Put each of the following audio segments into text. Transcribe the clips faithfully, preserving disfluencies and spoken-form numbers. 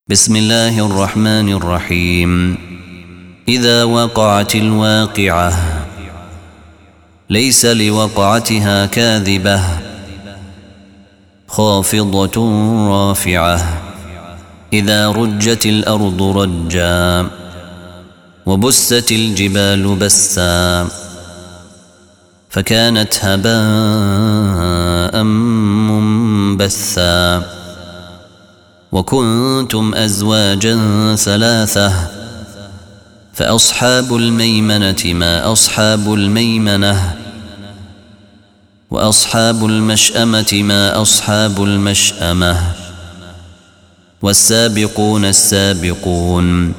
بسم الله الرحمن الرحيم. إذا وقعت الواقعة ليس لوقعتها كاذبة خافضة رافعة إذا رجت الأرض رجا وبست الجبال بسا فكانت هباء منبثا وكنتم أزواجا ثلاثة فأصحاب الميمنة ما أصحاب الميمنة وأصحاب المشأمة ما أصحاب المشأمة والسابقون السابقون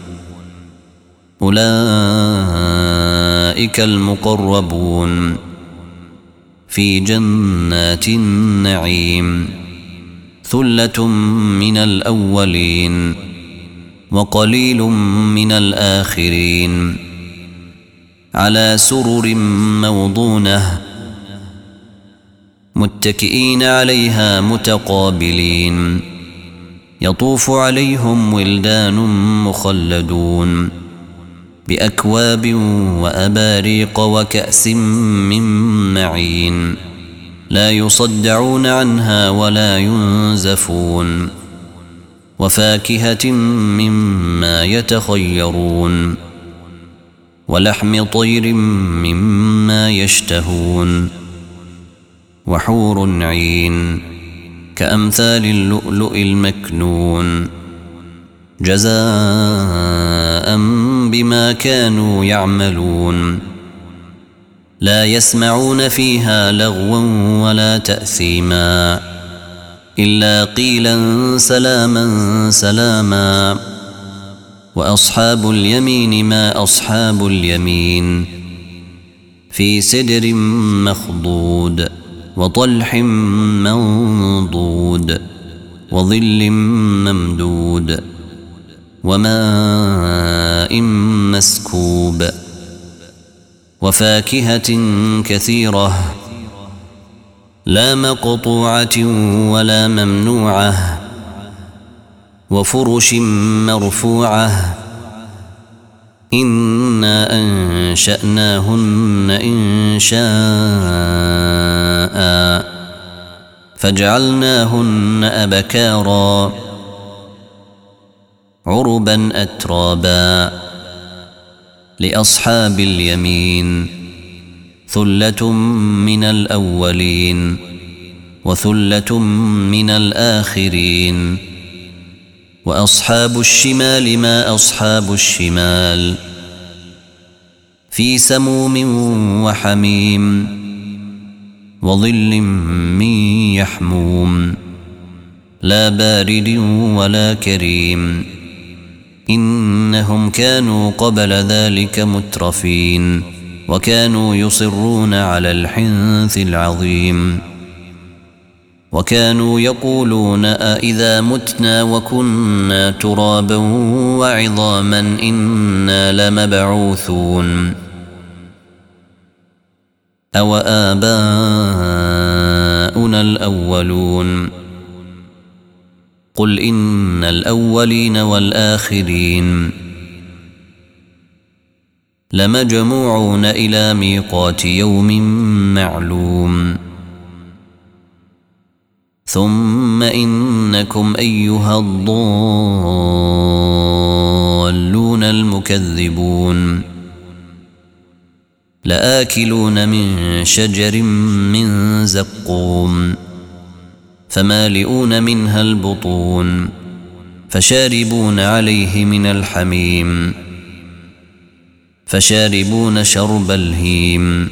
أولئك المقربون في جنات النعيم ثلة من الأولين وقليل من الآخرين على سرر موضونة متكئين عليها متقابلين يطوف عليهم ولدان مخلدون بأكواب وأباريق وكأس من معين لا يصدعون عنها ولا ينزفون وفاكهة مما يتخيرون ولحم طير مما يشتهون وحور عين كأمثال اللؤلؤ المكنون جزاء بما كانوا يعملون لا يسمعون فيها لغوا ولا تأثيما إلا قيلا سلاما سلاما وأصحاب اليمين ما أصحاب اليمين في سدر مخضود وطلح منضود وظل ممدود وماء مسكوب وفاكهة كثيرة لا مقطوعة ولا ممنوعة وفرش مرفوعة إنا أنشأناهن إنشاء فجعلناهن أبكارا عربا أترابا لأصحاب اليمين ثلة من الأولين وثلة من الآخرين وأصحاب الشمال ما أصحاب الشمال في سموم وحميم وظل من يحموم لا بارد ولا كريم إنهم كانوا قبل ذلك مترفين وكانوا يصرون على الحنث العظيم وكانوا يقولون أإذا متنا وكنا ترابا وعظاما إنا لمبعوثون أو آباؤنا الأولون قل إن الأولين والآخرين لمجموعون إلى ميقات يوم معلوم ثم إنكم أيها الضالون المكذبون لآكلون من شجر من زقوم فمالئون منها البطون فشاربون عليه من الحميم فشاربون شرب الهيم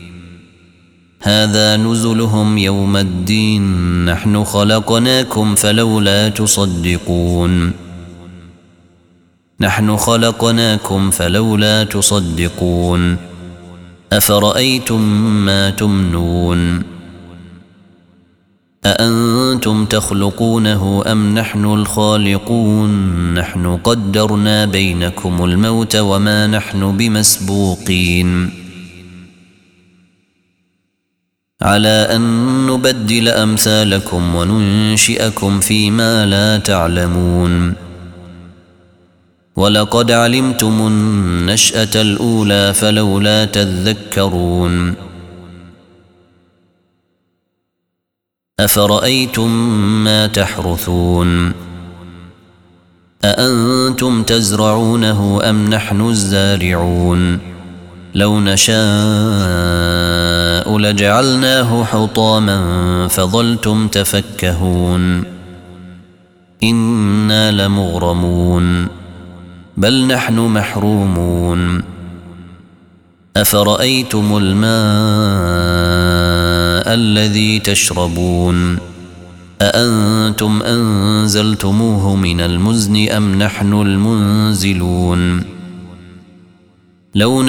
هذا نزلهم يوم الدين نحن خلقناكم فلولا تصدقون نحن خلقناكم فلولا تصدقون أفرأيتم ما تمنون أأنتم تخلقونه أم نحن الخالقون نحن قدرنا بينكم الموت وما نحن بمسبوقين على أن نبدل أمثالكم وننشئكم فيما لا تعلمون ولقد علمتم النشأة الأولى فلولا تذكرون أفرأيتم ما تحرثون أأنتم تزرعونه أم نحن الزارعون لو نشاء لجعلناه حطاما فظلتم تفكهون إنا لمغرمون بل نحن محرومون أفرأيتم الماء الذي تشربون أأنتم أنزلتموه من المزن أم نحن المنزلون لو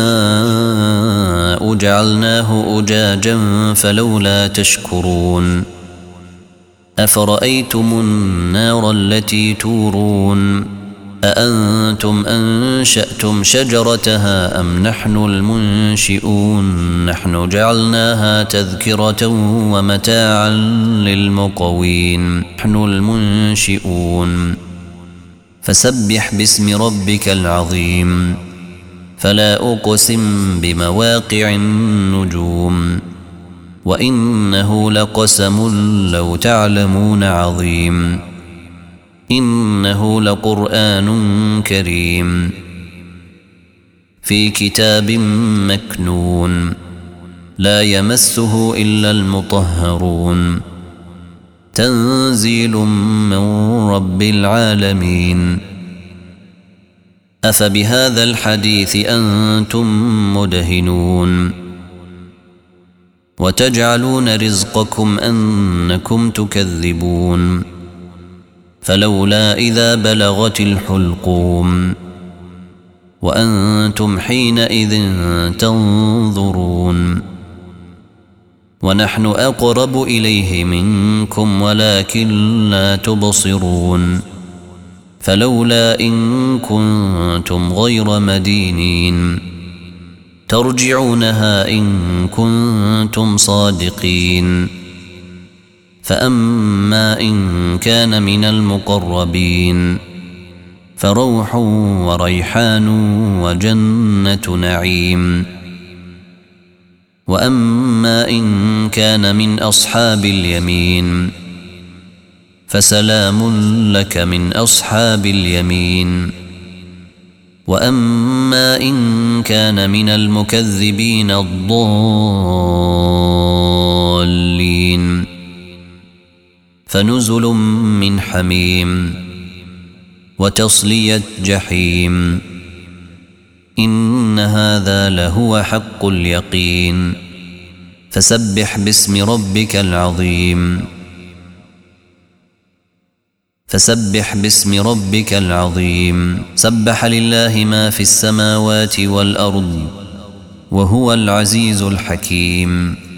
نشاء جعلناه أجاجا فلولا تشكرون أفرأيتم النار التي تورون أأنتم أنشأتم شجرتها أم نحن المنشئون نحن جعلناها تذكرة ومتاعا للمقوين نحن المنشئون فسبح باسم ربك العظيم فلا أقسم بمواقع النجوم وإنه لقسم لو تعلمون عظيم إنه لقرآن كريم في كتاب مكنون لا يمسه إلا المطهرون تنزيل من رب العالمين أفبهذا الحديث أنتم مدهنون وتجعلون رزقكم أنكم تكذبون فلولا إذا بلغت الحلقوم وأنتم حينئذ تنظرون ونحن أقرب إليه منكم ولكن لا تبصرون فلولا إن كنتم غير مدينين ترجعونها إن كنتم صادقين فأما إن كان من المقربين فروح وريحان وجنة نعيم وأما إن كان من أصحاب اليمين فسلام لك من أصحاب اليمين وأما إن كان من المكذبين الضالين فنزل من حميم وتصلية جحيم إن هذا لهو حق اليقين فسبح باسم ربك العظيم فسبح باسم ربك العظيم سبح لله ما في السماوات والأرض وهو العزيز الحكيم